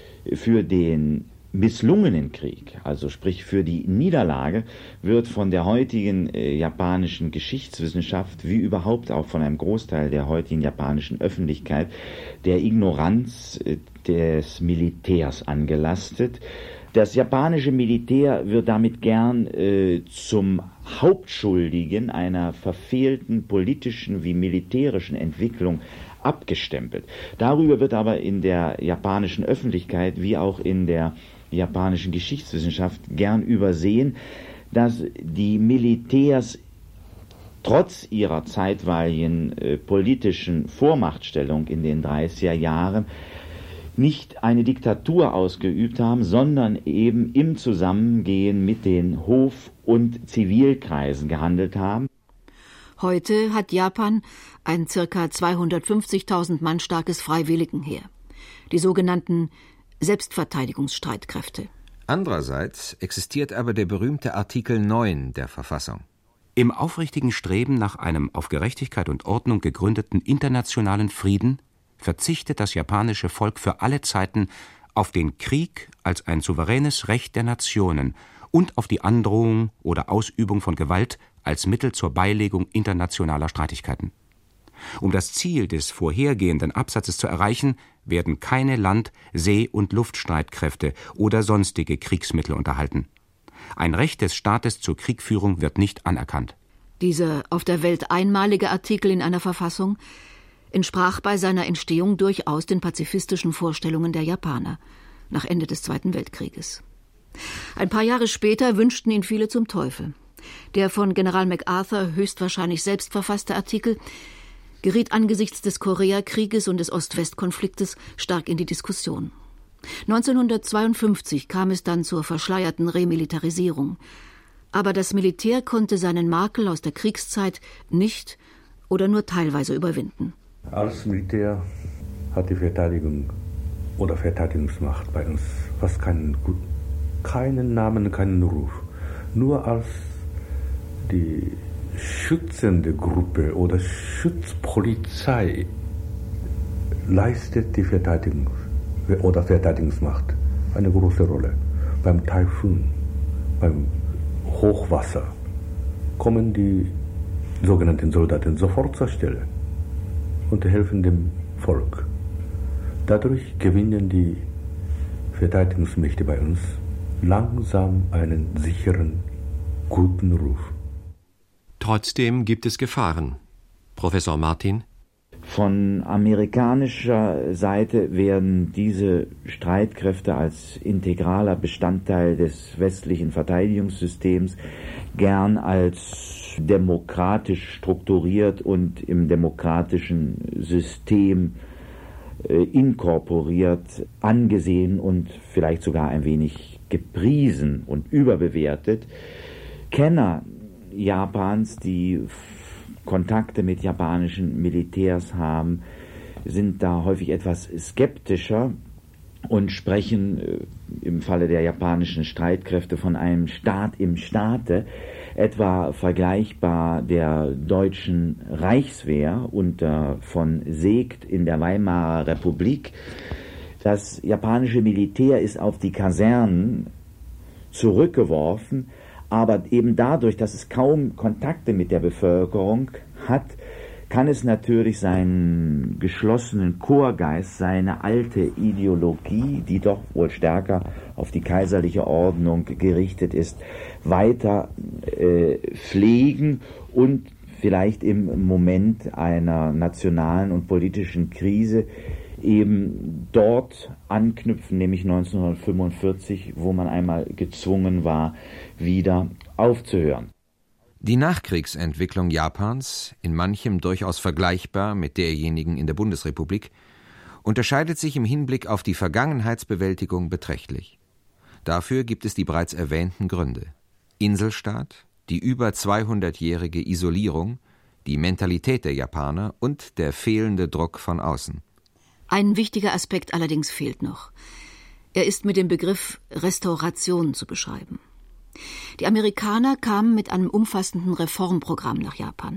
für den misslungenen Krieg, also sprich für die Niederlage, wird von der heutigen äh, japanischen Geschichtswissenschaft wie überhaupt auch von einem Großteil der heutigen japanischen Öffentlichkeit der Ignoranz äh, des Militärs angelastet. Das japanische Militär wird damit gern äh, zum Hauptschuldigen einer verfehlten politischen wie militärischen Entwicklung abgestempelt. Darüber wird aber in der japanischen Öffentlichkeit wie auch in der japanischen Geschichtswissenschaft gern übersehen, dass die Militärs trotz ihrer zeitweiligen äh, politischen Vormachtstellung in den dreißiger Jahren nicht eine Diktatur ausgeübt haben, sondern eben im Zusammengehen mit den Hof- und Zivilkreisen gehandelt haben. Heute hat Japan ein ca. zweihundertfünfzigtausend Mann starkes Freiwilligenheer, die sogenannten Selbstverteidigungsstreitkräfte. Andererseits existiert aber der berühmte Artikel neun der Verfassung. Im aufrichtigen Streben nach einem auf Gerechtigkeit und Ordnung gegründeten internationalen Frieden verzichtet das japanische Volk für alle Zeiten auf den Krieg als ein souveränes Recht der Nationen und auf die Androhung oder Ausübung von Gewalt als Mittel zur Beilegung internationaler Streitigkeiten. Um das Ziel des vorhergehenden Absatzes zu erreichen, werden keine Land-, See- und Luftstreitkräfte oder sonstige Kriegsmittel unterhalten. Ein Recht des Staates zur Kriegführung wird nicht anerkannt. Dieser auf der Welt einmalige Artikel in einer Verfassung entsprach bei seiner Entstehung durchaus den pazifistischen Vorstellungen der Japaner nach Ende des Zweiten Weltkrieges. Ein paar Jahre später wünschten ihn viele zum Teufel. Der von General MacArthur höchstwahrscheinlich selbst verfasste Artikel geriet angesichts des Koreakrieges und des Ost-West-Konfliktes stark in die Diskussion. neunzehnhundertzweiundfünfzig kam es dann zur verschleierten Remilitarisierung. Aber das Militär konnte seinen Makel aus der Kriegszeit nicht oder nur teilweise überwinden. Als Militär hat die Verteidigung oder Verteidigungsmacht bei uns fast keinen, keinen Namen, keinen Ruf. Nur als die schützende Gruppe oder Schutzpolizei leistet die Verteidigung oder Verteidigungsmacht eine große Rolle. Beim Taifun, beim Hochwasser kommen die sogenannten Soldaten sofort zur Stelle und helfen dem Volk. Dadurch gewinnen die Verteidigungsmächte bei uns langsam einen sicheren, guten Ruf. Trotzdem gibt es Gefahren. Professor Martin? Von amerikanischer Seite werden diese Streitkräfte als integraler Bestandteil des westlichen Verteidigungssystems gern als demokratisch strukturiert und im demokratischen System äh, inkorporiert angesehen und vielleicht sogar ein wenig gepriesen und überbewertet. Kenner Japans, die Kontakte mit japanischen Militärs haben, sind da häufig etwas skeptischer und sprechen äh, im Falle der japanischen Streitkräfte von einem Staat im Staate, etwa vergleichbar der deutschen Reichswehr unter von Seeckt in der Weimarer Republik. Das japanische Militär ist auf die Kasernen zurückgeworfen, aber eben dadurch, dass es kaum Kontakte mit der Bevölkerung hat, kann es natürlich seinen geschlossenen Chorgeist, seine alte Ideologie, die doch wohl stärker auf die kaiserliche Ordnung gerichtet ist, weiter äh, pflegen und vielleicht im Moment einer nationalen und politischen Krise eben dort anknüpfen, nämlich neunzehnhundertfünfundvierzig, wo man einmal gezwungen war, wieder aufzuhören. Die Nachkriegsentwicklung Japans, in manchem durchaus vergleichbar mit derjenigen in der Bundesrepublik, unterscheidet sich im Hinblick auf die Vergangenheitsbewältigung beträchtlich. Dafür gibt es die bereits erwähnten Gründe: Inselstaat, die über zweihundertjährige Isolierung, die Mentalität der Japaner und der fehlende Druck von außen. Ein wichtiger Aspekt allerdings fehlt noch. Er ist mit dem Begriff Restauration zu beschreiben. Die Amerikaner kamen mit einem umfassenden Reformprogramm nach Japan.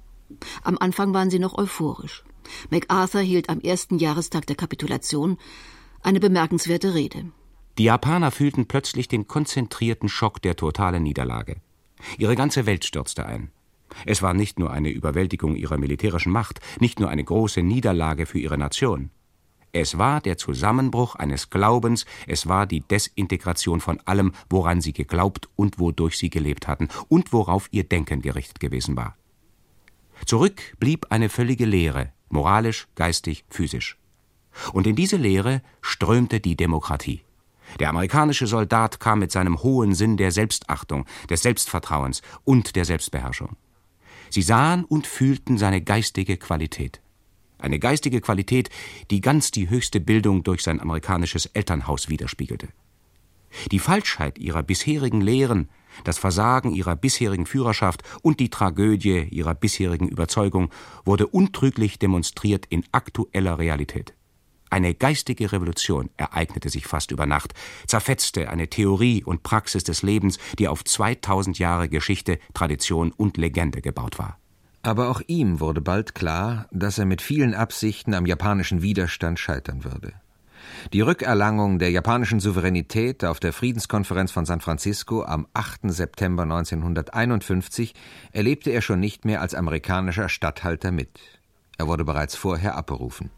Am Anfang waren sie noch euphorisch. MacArthur hielt am ersten Jahrestag der Kapitulation eine bemerkenswerte Rede. Die Japaner fühlten plötzlich den konzentrierten Schock der totalen Niederlage. Ihre ganze Welt stürzte ein. Es war nicht nur eine Überwältigung ihrer militärischen Macht, nicht nur eine große Niederlage für ihre Nation. Es war der Zusammenbruch eines Glaubens, es war die Desintegration von allem, woran sie geglaubt und wodurch sie gelebt hatten und worauf ihr Denken gerichtet gewesen war. Zurück blieb eine völlige Leere, moralisch, geistig, physisch. Und in diese Leere strömte die Demokratie. Der amerikanische Soldat kam mit seinem hohen Sinn der Selbstachtung, des Selbstvertrauens und der Selbstbeherrschung. Sie sahen und fühlten seine geistige Qualität. Eine geistige Qualität, die ganz die höchste Bildung durch sein amerikanisches Elternhaus widerspiegelte. Die Falschheit ihrer bisherigen Lehren, das Versagen ihrer bisherigen Führerschaft und die Tragödie ihrer bisherigen Überzeugung wurde untrüglich demonstriert in aktueller Realität. Eine geistige Revolution ereignete sich fast über Nacht, zerfetzte eine Theorie und Praxis des Lebens, die auf zweitausend Jahre Geschichte, Tradition und Legende gebaut war. Aber auch ihm wurde bald klar, dass er mit vielen Absichten am japanischen Widerstand scheitern würde. Die Rückerlangung der japanischen Souveränität auf der Friedenskonferenz von San Francisco am achten September neunzehnhunderteinundfünfzig erlebte er schon nicht mehr als amerikanischer Statthalter mit. Er wurde bereits vorher abberufen.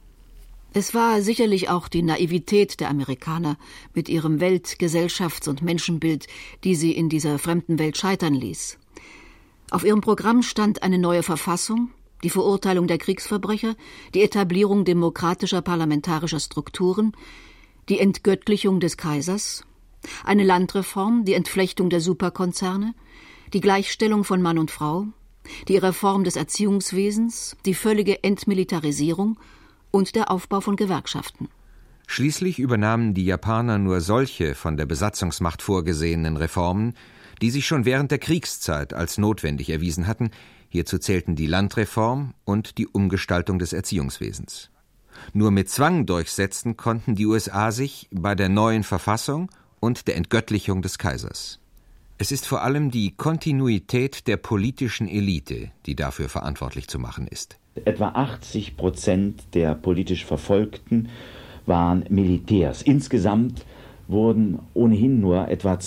Es war sicherlich auch die Naivität der Amerikaner mit ihrem Welt-, Gesellschafts- und Menschenbild, die sie in dieser fremden Welt scheitern ließ. Auf ihrem Programm stand eine neue Verfassung, die Verurteilung der Kriegsverbrecher, die Etablierung demokratischer parlamentarischer Strukturen, die Entgöttlichung des Kaisers, eine Landreform, die Entflechtung der Superkonzerne, die Gleichstellung von Mann und Frau, die Reform des Erziehungswesens, die völlige Entmilitarisierung und der Aufbau von Gewerkschaften. Schließlich übernahmen die Japaner nur solche von der Besatzungsmacht vorgesehenen Reformen, die sich schon während der Kriegszeit als notwendig erwiesen hatten. Hierzu zählten die Landreform und die Umgestaltung des Erziehungswesens. Nur mit Zwang durchsetzen konnten die U S A sich bei der neuen Verfassung und der Entgöttlichung des Kaisers. Es ist vor allem die Kontinuität der politischen Elite, die dafür verantwortlich zu machen ist. Etwa achtzig Prozent der politisch Verfolgten waren Militärs. Insgesamt wurden ohnehin nur etwa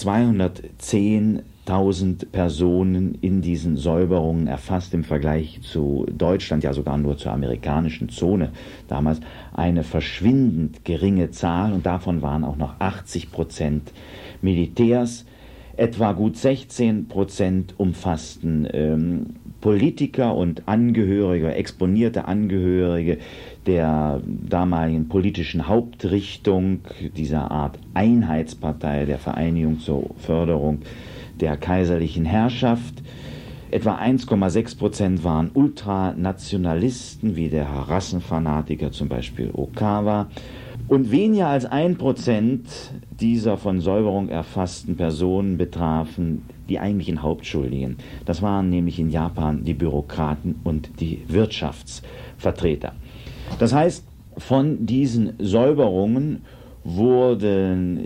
zweihundertzehntausend Personen in diesen Säuberungen erfasst, im Vergleich zu Deutschland, ja sogar nur zur amerikanischen Zone damals, eine verschwindend geringe Zahl, und davon waren auch noch achtzig Prozent Militärs. Etwa gut sechzehn Prozent umfassten ähm, Politiker und Angehörige, exponierte Angehörige der damaligen politischen Hauptrichtung, dieser Art Einheitspartei der Vereinigung zur Förderung der kaiserlichen Herrschaft. Etwa eins Komma sechs Prozent waren Ultranationalisten, wie der Rassenfanatiker zum Beispiel Okawa. Und weniger als ein Prozent dieser von Säuberung erfassten Personen betrafen die eigentlichen Hauptschuldigen. Das waren nämlich in Japan die Bürokraten und die Wirtschaftsvertreter. Das heißt, von diesen Säuberungen wurden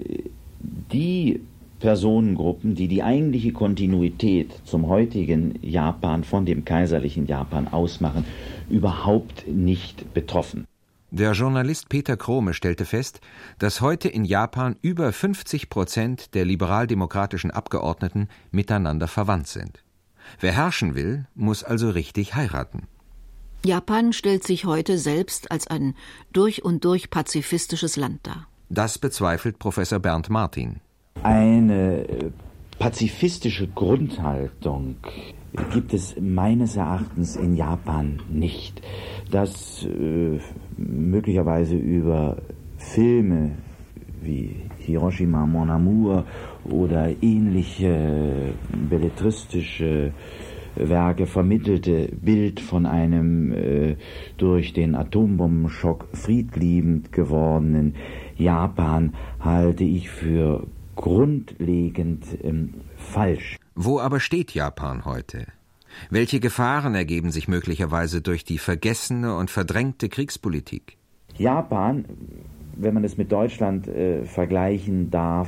die Personengruppen, die die eigentliche Kontinuität zum heutigen Japan, von dem kaiserlichen Japan ausmachen, überhaupt nicht betroffen. Der Journalist Peter Krome stellte fest, dass heute in Japan über fünfzig Prozent der liberaldemokratischen Abgeordneten miteinander verwandt sind. Wer herrschen will, muss also richtig heiraten. Japan stellt sich heute selbst als ein durch und durch pazifistisches Land dar. Das bezweifelt Professor Bernd Martin. Eine pazifistische Grundhaltung gibt es meines Erachtens in Japan nicht. Das äh, möglicherweise über Filme wie Hiroshima Mon Amour oder ähnliche belletristische Werke vermittelte Bild von einem äh, durch den Atombombenschock friedliebend gewordenen Japan halte ich für grundlegend ähm, falsch. Wo aber steht Japan heute? Welche Gefahren ergeben sich möglicherweise durch die vergessene und verdrängte Kriegspolitik? Japan, wenn man es mit Deutschland äh, vergleichen darf,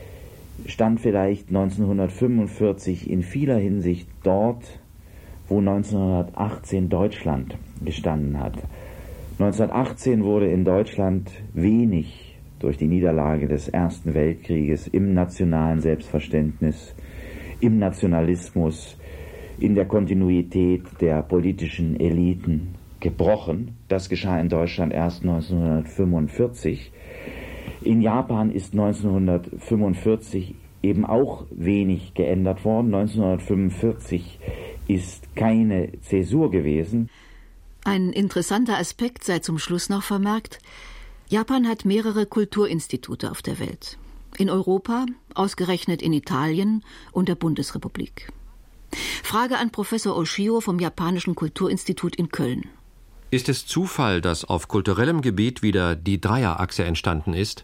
stand vielleicht neunzehnhundertfünfundvierzig in vieler Hinsicht dort, wo neunzehnhundertachtzehn Deutschland gestanden hat. neunzehnhundertachtzehn wurde in Deutschland wenig durch die Niederlage des Ersten Weltkrieges im nationalen Selbstverständnis, im Nationalismus, in der Kontinuität der politischen Eliten gebrochen. Das geschah in Deutschland erst neunzehnhundertfünfundvierzig. In Japan ist neunzehnhundertfünfundvierzig eben auch wenig geändert worden. neunzehnhundertfünfundvierzig ist keine Zäsur gewesen. Ein interessanter Aspekt sei zum Schluss noch vermerkt: Japan hat mehrere Kulturinstitute auf der Welt. In Europa, ausgerechnet in Italien und der Bundesrepublik. Frage an Professor Oshio vom Japanischen Kulturinstitut in Köln. Ist es Zufall, dass auf kulturellem Gebiet wieder die Dreierachse entstanden ist?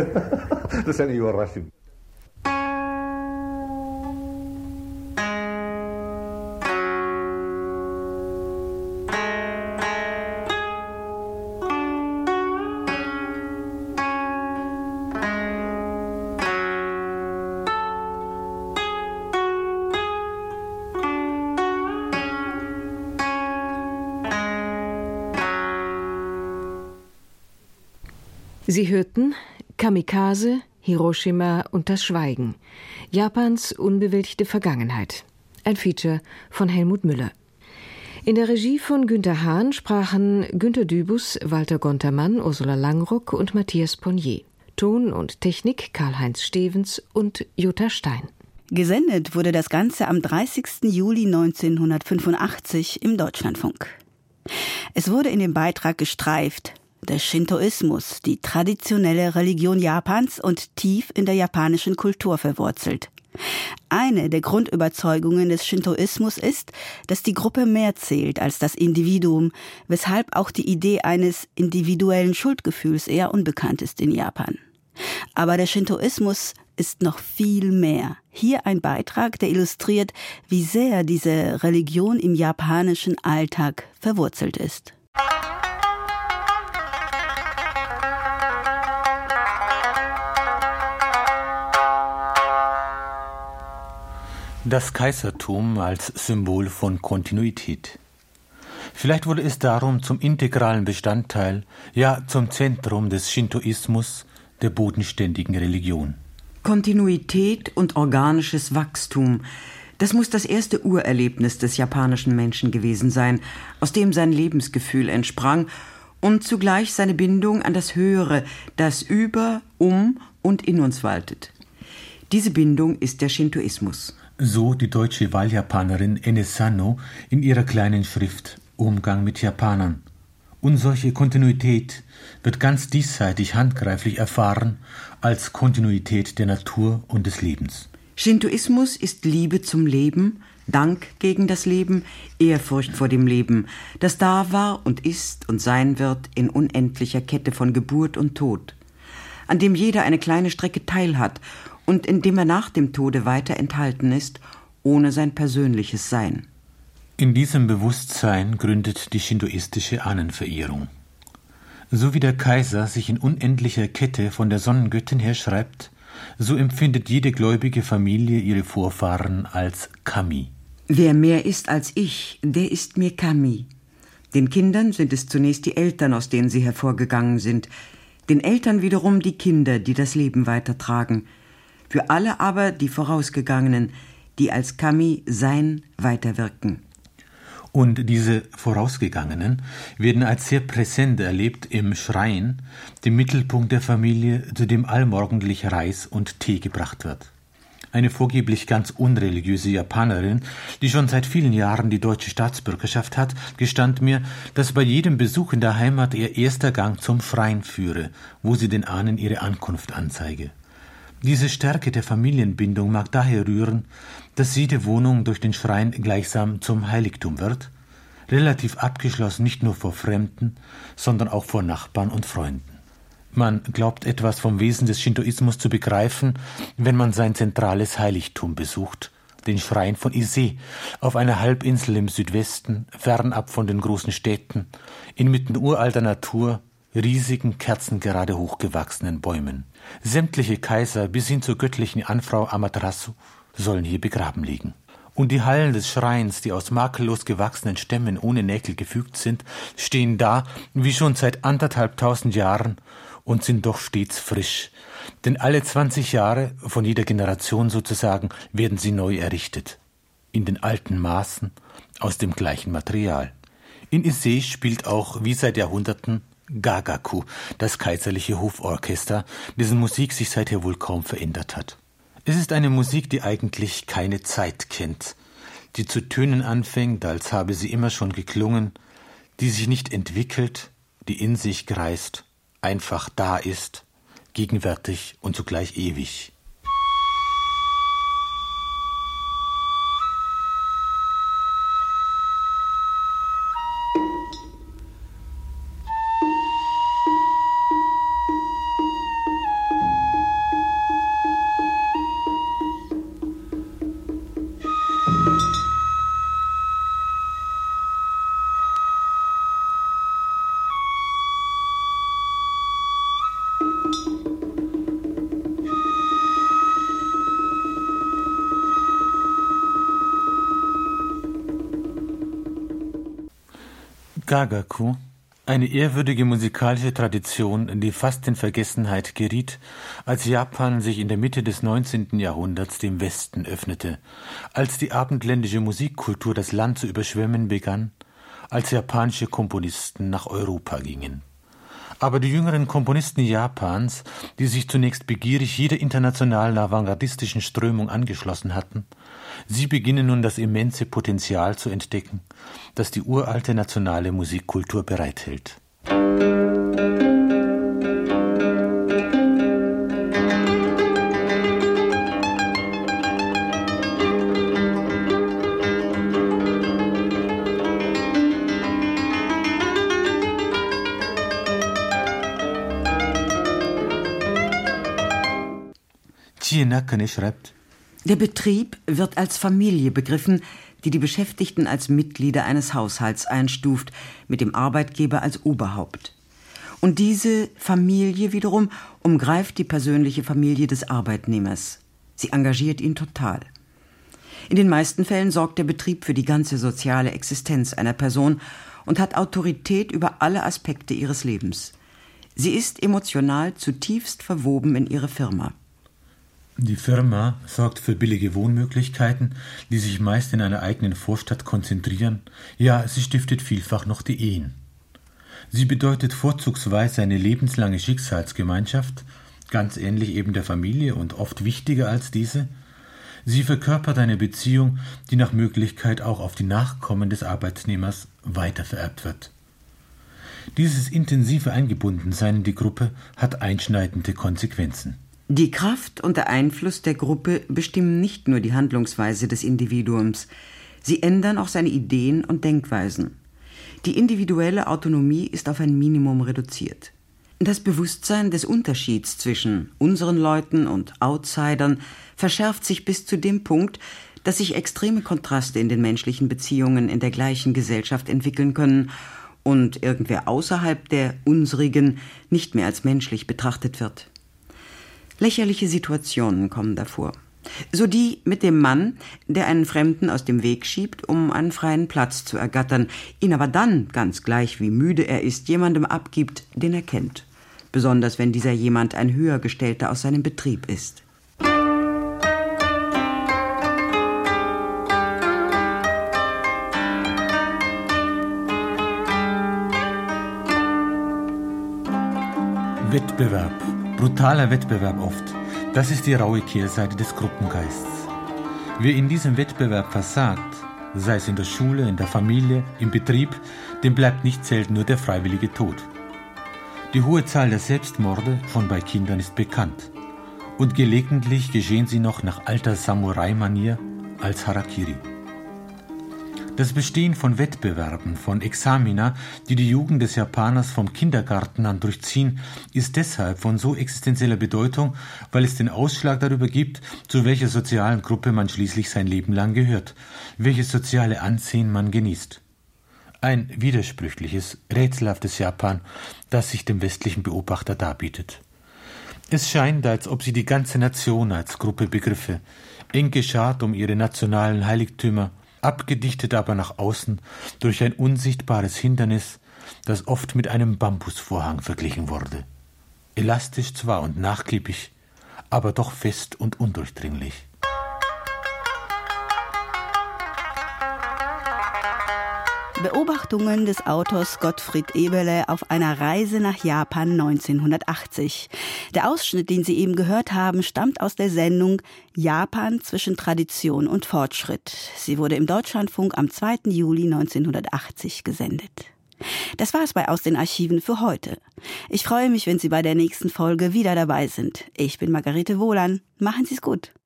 Das ist eine Überraschung. Sie hörten Kamikaze, Hiroshima und das Schweigen. Japans unbewältigte Vergangenheit. Ein Feature von Helmut Müller. In der Regie von Günter Hahn sprachen Günter Dübus, Walter Gontermann, Ursula Langrock und Matthias Ponnier. Ton und Technik Karl-Heinz Stevens und Jutta Stein. Gesendet wurde das Ganze am dreißigsten Juli neunzehnhundertfünfundachtzig im Deutschlandfunk. Es wurde in dem Beitrag gestreift: Der Shintoismus, die traditionelle Religion Japans und tief in der japanischen Kultur verwurzelt. Eine der Grundüberzeugungen des Shintoismus ist, dass die Gruppe mehr zählt als das Individuum, weshalb auch die Idee eines individuellen Schuldgefühls eher unbekannt ist in Japan. Aber der Shintoismus ist noch viel mehr. Hier ein Beitrag, der illustriert, wie sehr diese Religion im japanischen Alltag verwurzelt ist. Das Kaisertum als Symbol von Kontinuität. Vielleicht wurde es darum zum integralen Bestandteil, ja zum Zentrum des Shintoismus, der bodenständigen Religion. Kontinuität und organisches Wachstum, das muss das erste Urerlebnis des japanischen Menschen gewesen sein, aus dem sein Lebensgefühl entsprang und zugleich seine Bindung an das Höhere, das über, um und in uns waltet. Diese Bindung ist der Shintoismus. So die deutsche Wahljapanerin Ene Sano in ihrer kleinen Schrift Umgang mit Japanern. Und solche Kontinuität wird ganz diesseitig handgreiflich erfahren als Kontinuität der Natur und des Lebens. Shintoismus ist Liebe zum Leben, Dank gegen das Leben, Ehrfurcht vor dem Leben, das da war und ist und sein wird in unendlicher Kette von Geburt und Tod, an dem jeder eine kleine Strecke teilhat und in dem er nach dem Tode weiter enthalten ist, ohne sein persönliches Sein. In diesem Bewusstsein gründet die shintoistische Ahnenverehrung. So wie der Kaiser sich in unendlicher Kette von der Sonnengöttin her schreibt, so empfindet jede gläubige Familie ihre Vorfahren als Kami. Wer mehr ist als ich, der ist mir Kami. Den Kindern sind es zunächst die Eltern, aus denen sie hervorgegangen sind, den Eltern wiederum die Kinder, die das Leben weitertragen. Für alle aber die Vorausgegangenen, die als Kami Sein weiterwirken. Und diese Vorausgegangenen werden als sehr präsent erlebt im Schrein, dem Mittelpunkt der Familie, zu dem allmorgendlich Reis und Tee gebracht wird. Eine vorgeblich ganz unreligiöse Japanerin, die schon seit vielen Jahren die deutsche Staatsbürgerschaft hat, gestand mir, dass bei jedem Besuch in der Heimat ihr erster Gang zum Schrein führe, wo sie den Ahnen ihre Ankunft anzeige. Diese Stärke der Familienbindung mag daher rühren, dass jede Wohnung durch den Schrein gleichsam zum Heiligtum wird, relativ abgeschlossen nicht nur vor Fremden, sondern auch vor Nachbarn und Freunden. Man glaubt etwas vom Wesen des Shintoismus zu begreifen, wenn man sein zentrales Heiligtum besucht, den Schrein von Ise, auf einer Halbinsel im Südwesten, fernab von den großen Städten, inmitten uralter Natur, riesigen, kerzengerade hochgewachsenen Bäumen. Sämtliche Kaiser bis hin zur göttlichen Anfrau Amaterasu sollen hier begraben liegen. Und die Hallen des Schreins, die aus makellos gewachsenen Stämmen ohne Nägel gefügt sind, stehen da wie schon seit anderthalbtausend Jahren und sind doch stets frisch. Denn alle zwanzig Jahre, von jeder Generation sozusagen, werden sie neu errichtet. In den alten Maßen, aus dem gleichen Material. In Ise spielt auch, wie seit Jahrhunderten, Gagaku, das kaiserliche Hoforchester, dessen Musik sich seither wohl kaum verändert hat. Es ist eine Musik, die eigentlich keine Zeit kennt, die zu tönen anfängt, als habe sie immer schon geklungen, die sich nicht entwickelt, die in sich kreist, einfach da ist, gegenwärtig und zugleich ewig. Gagaku, eine ehrwürdige musikalische Tradition, die fast in Vergessenheit geriet, als Japan sich in der Mitte des neunzehnten Jahrhunderts dem Westen öffnete, als die abendländische Musikkultur das Land zu überschwemmen begann, als japanische Komponisten nach Europa gingen. Aber die jüngeren Komponisten Japans, die sich zunächst begierig jeder internationalen avantgardistischen Strömung angeschlossen hatten, sie beginnen nun das immense Potenzial zu entdecken, das die uralte nationale Musikkultur bereithält. Nakane schreibt: Der Betrieb wird als Familie begriffen, die die Beschäftigten als Mitglieder eines Haushalts einstuft, mit dem Arbeitgeber als Oberhaupt. Und diese Familie wiederum umgreift die persönliche Familie des Arbeitnehmers. Sie engagiert ihn total. In den meisten Fällen sorgt der Betrieb für die ganze soziale Existenz einer Person und hat Autorität über alle Aspekte ihres Lebens. Sie ist emotional zutiefst verwoben in ihre Firma. Die Firma sorgt für billige Wohnmöglichkeiten, die sich meist in einer eigenen Vorstadt konzentrieren. Ja, sie stiftet vielfach noch die Ehen. Sie bedeutet vorzugsweise eine lebenslange Schicksalsgemeinschaft, ganz ähnlich eben der Familie und oft wichtiger als diese. Sie verkörpert eine Beziehung, die nach Möglichkeit auch auf die Nachkommen des Arbeitnehmers weitervererbt wird. Dieses intensive Eingebundensein in die Gruppe hat einschneidende Konsequenzen. Die Kraft und der Einfluss der Gruppe bestimmen nicht nur die Handlungsweise des Individuums. Sie ändern auch seine Ideen und Denkweisen. Die individuelle Autonomie ist auf ein Minimum reduziert. Das Bewusstsein des Unterschieds zwischen unseren Leuten und Outsidern verschärft sich bis zu dem Punkt, dass sich extreme Kontraste in den menschlichen Beziehungen in der gleichen Gesellschaft entwickeln können und irgendwer außerhalb der unsrigen nicht mehr als menschlich betrachtet wird. Lächerliche Situationen kommen davor. So die mit dem Mann, der einen Fremden aus dem Weg schiebt, um einen freien Platz zu ergattern, ihn aber dann, ganz gleich wie müde er ist, jemandem abgibt, den er kennt. Besonders wenn dieser jemand ein Höhergestellter aus seinem Betrieb ist. Wettbewerb, brutaler Wettbewerb oft. Das ist die raue Kehrseite des Gruppengeists. Wer in diesem Wettbewerb versagt, sei es in der Schule, in der Familie, im Betrieb, dem bleibt nicht selten nur der freiwillige Tod. Die hohe Zahl der Selbstmorde, schon bei Kindern, ist bekannt. Und gelegentlich geschehen sie noch nach alter Samurai-Manier als Harakiri. Das Bestehen von Wettbewerben, von Examina, die die Jugend des Japaners vom Kindergarten an durchziehen, ist deshalb von so existenzieller Bedeutung, weil es den Ausschlag darüber gibt, zu welcher sozialen Gruppe man schließlich sein Leben lang gehört, welches soziale Ansehen man genießt. Ein widersprüchliches, rätselhaftes Japan, das sich dem westlichen Beobachter darbietet. Es scheint, als ob sie die ganze Nation als Gruppe begriffe, eng geschart um ihre nationalen Heiligtümer, abgedichtet aber nach außen durch ein unsichtbares Hindernis, das oft mit einem Bambusvorhang verglichen wurde. Elastisch zwar und nachgiebig, aber doch fest und undurchdringlich. Beobachtungen des Autors Gottfried Eberle auf einer Reise nach Japan neunzehnhundertachtzig. Der Ausschnitt, den Sie eben gehört haben, stammt aus der Sendung Japan zwischen Tradition und Fortschritt. Sie wurde im Deutschlandfunk am zweiten Juli neunzehnhundertachtzig gesendet. Das war es bei Aus den Archiven für heute. Ich freue mich, wenn Sie bei der nächsten Folge wieder dabei sind. Ich bin Margarete Wohlan. Machen Sie es gut.